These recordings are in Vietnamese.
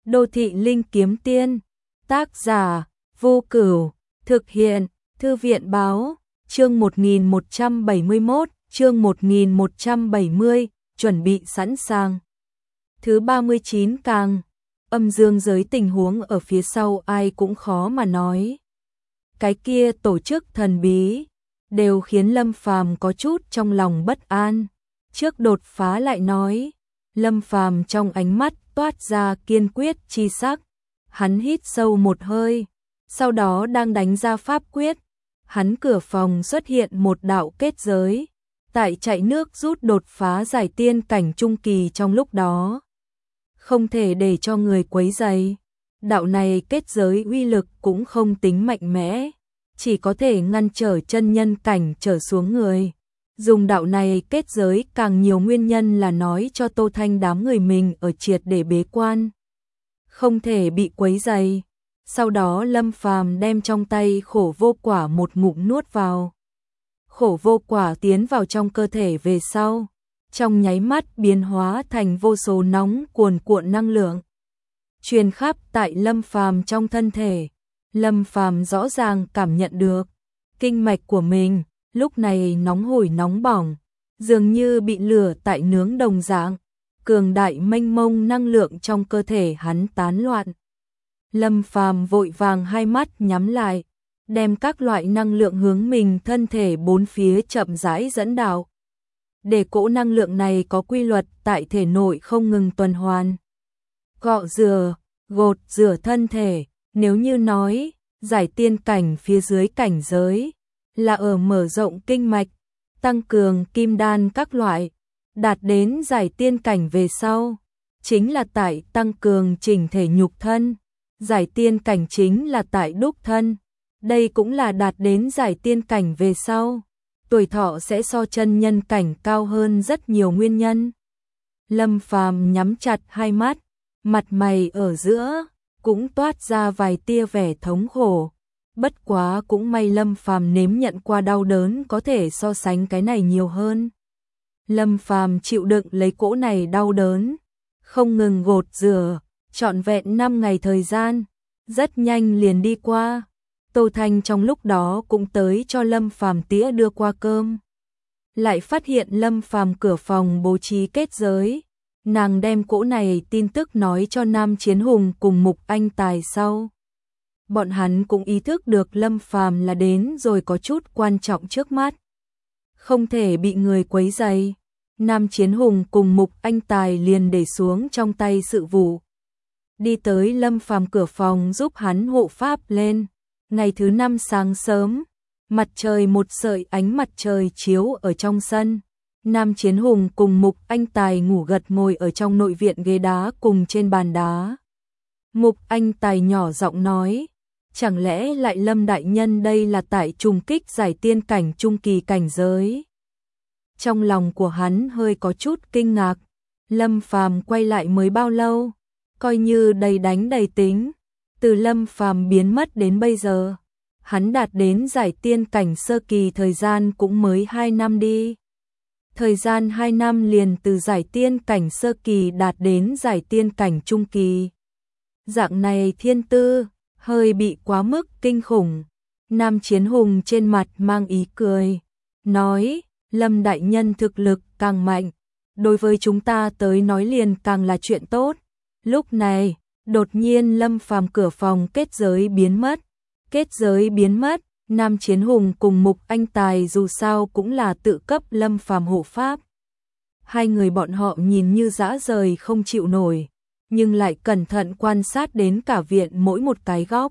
Đô thị linh kiếm tiên, tác giả, Vô Cửu, thực hiện, Thư viện báo, chương 1171, chương 1170, chuẩn bị sẵn sàng. Thứ 39 càng, âm dương giới tình huống ở phía sau ai cũng khó mà nói. Cái kia tổ chức thần bí, đều khiến Lâm Phàm có chút trong lòng bất an. Trước đột phá lại nói, Lâm Phàm trong ánh mắt toát ra kiên quyết chi sắc. Hắn hít sâu một hơi, sau đó đang đánh ra pháp quyết. Hắn cửa phòng xuất hiện một đạo kết giới, tại chạy nước rút đột phá giải tiên cảnh trung kỳ trong lúc đó. Không thể để cho người quấy rầy. Đạo này kết giới uy lực cũng không tính mạnh mẽ, chỉ có thể ngăn trở chân nhân cảnh trở xuống người. Dùng đạo này kết giới càng nhiều nguyên nhân là nói cho Tô Thanh đám người mình ở triệt để bế quan, không thể bị quấy rầy. Sau đó Lâm Phàm đem trong tay khổ vô quả một ngụm nuốt vào. Khổ vô quả tiến vào trong cơ thể về sau, trong nháy mắt biến hóa thành vô số nóng cuồn cuộn năng lượng, truyền khắp tại Lâm Phàm trong thân thể. Lâm Phàm rõ ràng cảm nhận được kinh mạch của mình lúc này nóng hổi nóng bỏng, dường như bị lửa tại nướng đồng dạng. Cường đại mênh mông năng lượng trong cơ thể hắn tán loạn. Lâm Phàm vội vàng hai mắt nhắm lại, đem các loại năng lượng hướng mình thân thể bốn phía chậm rãi dẫn đạo, để cỗ năng lượng này có quy luật tại thể nội không ngừng tuần hoàn. Gọ rửa, gột rửa thân thể, nếu như nói, giải tiên cảnh phía dưới cảnh giới, là ở mở rộng kinh mạch, tăng cường kim đan các loại, đạt đến giải tiên cảnh về sau, chính là tại tăng cường chỉnh thể nhục thân. Giải tiên cảnh chính là tại đúc thân, đây cũng là đạt đến giải tiên cảnh về sau, tuổi thọ sẽ so chân nhân cảnh cao hơn rất nhiều nguyên nhân. Lâm Phàm nhắm chặt hai mắt, mặt mày ở giữa cũng toát ra vài tia vẻ thống khổ. Bất quá cũng may Lâm Phàm nếm nhận qua đau đớn có thể so sánh cái này nhiều hơn. Lâm Phàm chịu đựng lấy cỗ này đau đớn, không ngừng gột rửa, trọn vẹn 5 ngày thời gian, rất nhanh liền đi qua. Tô Thanh trong lúc đó cũng tới cho Lâm Phàm tía đưa qua cơm. Lại phát hiện Lâm Phàm cửa phòng bố trí kết giới, nàng đem cỗ này tin tức nói cho Nam Chiến Hùng cùng Mục Anh Tài sau. Bọn hắn cũng ý thức được Lâm Phàm là đến rồi có chút quan trọng trước mắt, không thể bị người quấy rầy. Nam Chiến Hùng cùng Mục Anh Tài liền để xuống trong tay sự vụ, đi tới Lâm Phàm cửa phòng giúp hắn hộ pháp lên. Ngày thứ 5 sáng sớm, mặt trời một sợi ánh mặt trời chiếu ở trong sân. Nam Chiến Hùng cùng Mục Anh Tài ngủ gật ngồi ở trong nội viện ghế đá cùng trên bàn đá. Mục Anh Tài nhỏ giọng nói, chẳng lẽ lại Lâm đại nhân đây là tại trùng kích giải tiên cảnh trung kỳ cảnh giới? Trong lòng của hắn hơi có chút kinh ngạc. Lâm Phàm quay lại mới bao lâu, coi như đầy đánh đầy tính. Từ Lâm Phàm biến mất đến bây giờ, hắn đạt đến giải tiên cảnh sơ kỳ thời gian cũng mới 2 năm đi. Thời gian 2 năm liền từ giải tiên cảnh sơ kỳ đạt đến giải tiên cảnh trung kỳ. Dạng này thiên tư, hơi bị quá mức kinh khủng. Nam Chiến Hùng trên mặt mang ý cười, nói, Lâm đại nhân thực lực càng mạnh, đối với chúng ta tới nói liền càng là chuyện tốt. Lúc này, đột nhiên Lâm Phàm cửa phòng kết giới biến mất. Kết giới biến mất, Nam Chiến Hùng cùng Mục Anh Tài dù sao cũng là tự cấp Lâm Phàm hộ pháp. Hai người bọn họ nhìn như dã rời không chịu nổi, nhưng lại cẩn thận quan sát đến cả viện mỗi một cái góc.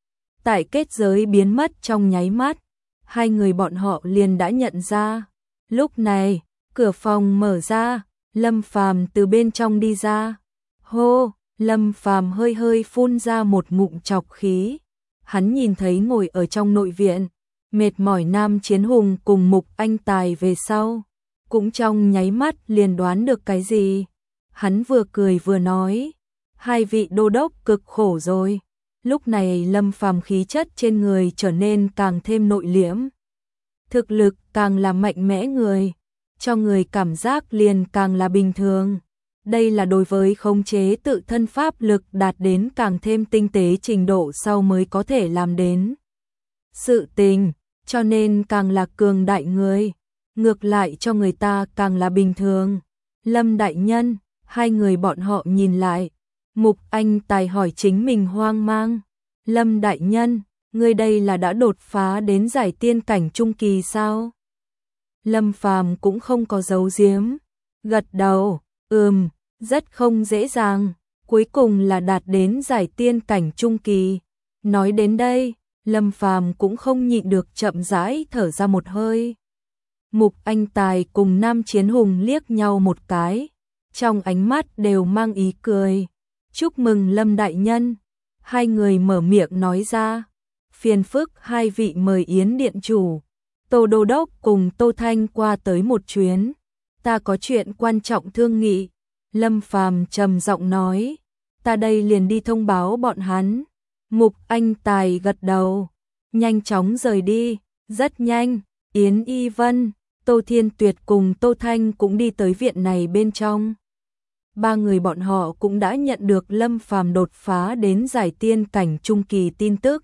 Tại kết giới biến mất trong nháy mắt, hai người bọn họ liền đã nhận ra. Lúc này, cửa phòng mở ra, Lâm Phàm từ bên trong đi ra. Hô, Lâm Phàm hơi hơi phun ra một ngụm trọc khí. Hắn nhìn thấy ngồi ở trong nội viện, mệt mỏi Nam Chiến Hùng cùng Mục Anh Tài về sau, cũng trong nháy mắt liền đoán được cái gì. Hắn vừa cười vừa nói, hai vị đô đốc cực khổ rồi. Lúc này Lâm Phàm khí chất trên người trở nên càng thêm nội liễm, thực lực càng là mạnh mẽ người, cho người cảm giác liền càng là bình thường. Đây là đối với khống chế tự thân pháp lực đạt đến càng thêm tinh tế trình độ sau mới có thể làm đến sự tình, cho nên càng là cường đại người, ngược lại cho người ta càng là bình thường. Lâm đại nhân, hai người bọn họ nhìn lại, Mục Anh Tài hỏi chính mình hoang mang. Lâm đại nhân, ngươi đây là đã đột phá đến giải tiên cảnh trung kỳ sao? Lâm Phàm cũng không có giấu giếm, gật đầu, rất không dễ dàng, cuối cùng là đạt đến giải tiên cảnh trung kỳ. Nói đến đây, Lâm Phàm cũng không nhịn được chậm rãi thở ra một hơi. Mục Anh Tài cùng Nam Chiến Hùng liếc nhau một cái, trong ánh mắt đều mang ý cười. Chúc mừng Lâm đại nhân. Hai người mở miệng nói ra. Phiền phức hai vị mời Yến điện chủ, Tô Đô Đốc cùng Tô Thanh qua tới một chuyến. Ta có chuyện quan trọng thương nghị. Lâm Phàm trầm giọng nói. Ta đây liền đi thông báo bọn hắn. Mục Anh Tài gật đầu, nhanh chóng rời đi. Rất nhanh, Yến Y Vân, Tô Thiên Tuyệt cùng Tô Thanh cũng đi tới viện này bên trong. Ba người bọn họ cũng đã nhận được Lâm Phàm đột phá đến giải tiên cảnh trung kỳ tin tức.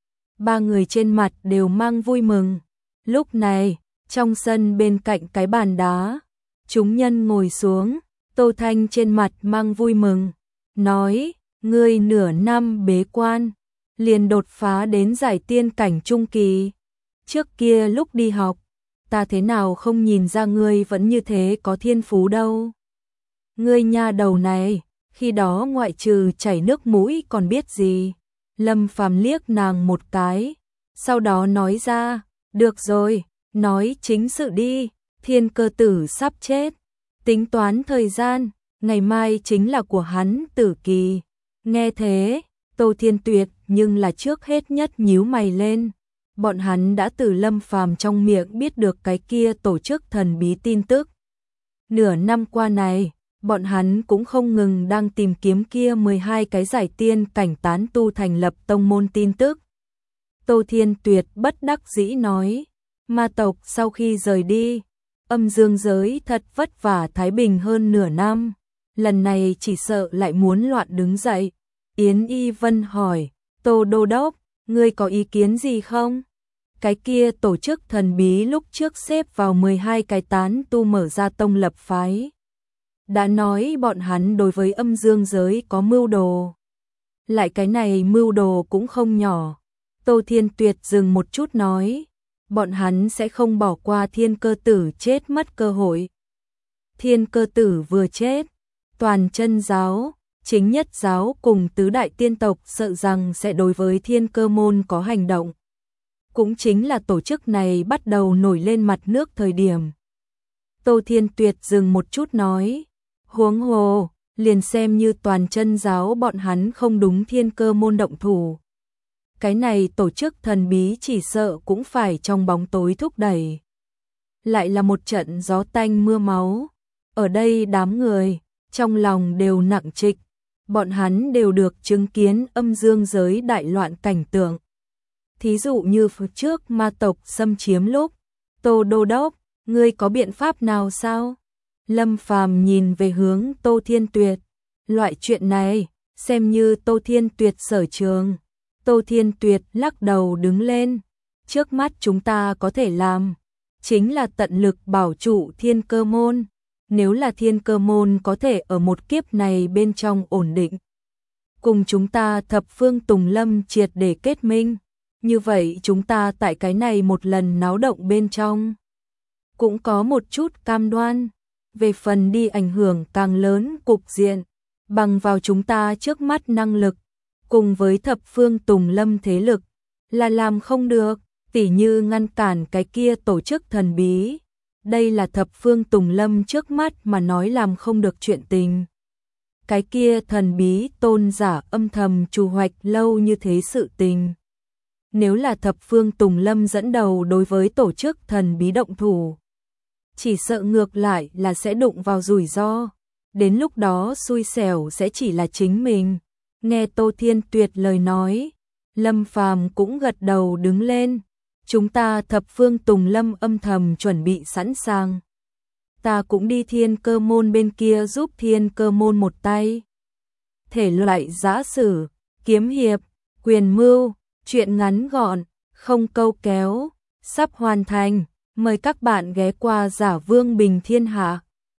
Ba người trên mặt đều mang vui mừng. Lúc này, trong sân bên cạnh cái bàn đá, chúng nhân ngồi xuống, Tô Thanh trên mặt mang vui mừng, nói, ngươi nửa năm bế quan, liền đột phá đến giải tiên cảnh trung kỳ. Trước kia lúc đi học, ta thế nào không nhìn ra ngươi vẫn như thế có thiên phú đâu. Ngươi nha đầu này, khi đó ngoại trừ chảy nước mũi còn biết gì. Lâm Phàm liếc nàng một cái, sau đó nói ra, được rồi, nói chính sự đi, Thiên Cơ Tử sắp chết. Tính toán thời gian, ngày mai chính là của hắn tử kỳ. Nghe thế, Tô Thiên Tuyệt nhưng là trước hết nhất nhíu mày lên. Bọn hắn đã từ Lâm Phàm trong miệng biết được cái kia tổ chức thần bí tin tức. Nửa năm qua này, bọn hắn cũng không ngừng đang tìm kiếm kia 12 cái giải tiên cảnh tán tu thành lập tông môn tin tức. Tô Thiên Tuyệt bất đắc dĩ nói, ma tộc sau khi rời đi, âm dương giới thật vất vả thái bình hơn nửa năm, lần này chỉ sợ lại muốn loạn đứng dậy. Yến Y Vân hỏi, Tô Đô Đốc, ngươi có ý kiến gì không? Cái kia tổ chức thần bí lúc trước xếp vào 12 cái tán tu mở ra tông lập phái. Đã nói bọn hắn đối với âm dương giới có mưu đồ. Lại cái này mưu đồ cũng không nhỏ. Tô Thiên Tuyệt dừng một chút nói, bọn hắn sẽ không bỏ qua Thiên Cơ Tử chết mất cơ hội. Thiên Cơ Tử vừa chết, toàn chân giáo, chính nhất giáo cùng tứ đại tiên tộc sợ rằng sẽ đối với Thiên Cơ môn có hành động. Cũng chính là tổ chức này bắt đầu nổi lên mặt nước thời điểm. Tô Thiên Tuyệt dừng một chút nói, huống hồ, liền xem như toàn chân giáo bọn hắn không đúng Thiên Cơ môn động thủ. Cái này tổ chức thần bí chỉ sợ cũng phải trong bóng tối thúc đẩy. Lại là một trận gió tanh mưa máu. Ở đây đám người, trong lòng đều nặng trịch. Bọn hắn đều được chứng kiến âm dương giới đại loạn cảnh tượng. Thí dụ như trước ma tộc xâm chiếm lúc, Tô Đô Đốc, ngươi có biện pháp nào sao? Lâm Phàm nhìn về hướng Tô Thiên Tuyệt. Loại chuyện này, xem như Tô Thiên Tuyệt sở trường. Tô Thiên Tuyệt lắc đầu đứng lên. Trước mắt chúng ta có thể làm, chính là tận lực bảo trụ Thiên Cơ môn. Nếu là Thiên Cơ môn có thể ở một kiếp này bên trong ổn định, cùng chúng ta thập phương Tùng Lâm triệt để kết minh, như vậy chúng ta tại cái này một lần náo động bên trong cũng có một chút cam đoan. Về phần đi ảnh hưởng càng lớn cục diện, bằng vào chúng ta trước mắt năng lực, cùng với thập phương Tùng Lâm thế lực, là làm không được. Tỉ như ngăn cản cái kia tổ chức thần bí, đây là thập phương Tùng Lâm trước mắt mà nói làm không được chuyện tình. Cái kia thần bí tôn giả âm thầm trù hoạch lâu như thế sự tình, nếu là thập phương Tùng Lâm dẫn đầu đối với tổ chức thần bí động thủ, chỉ sợ ngược lại là sẽ đụng vào rủi ro. Đến lúc đó xui xẻo sẽ chỉ là chính mình. Nghe Tô Thiên Tuyệt lời nói, Lâm Phàm cũng gật đầu đứng lên. Chúng ta thập phương Tùng Lâm âm thầm chuẩn bị sẵn sàng. ta cũng đi Thiên Cơ môn bên kia giúp Thiên Cơ môn một tay. Thể loại giã sử, kiếm hiệp, quyền mưu, truyện ngắn gọn, không câu kéo, sắp hoàn thành. Mời các bạn ghé qua Giả Vương Bình Thiên Hạ.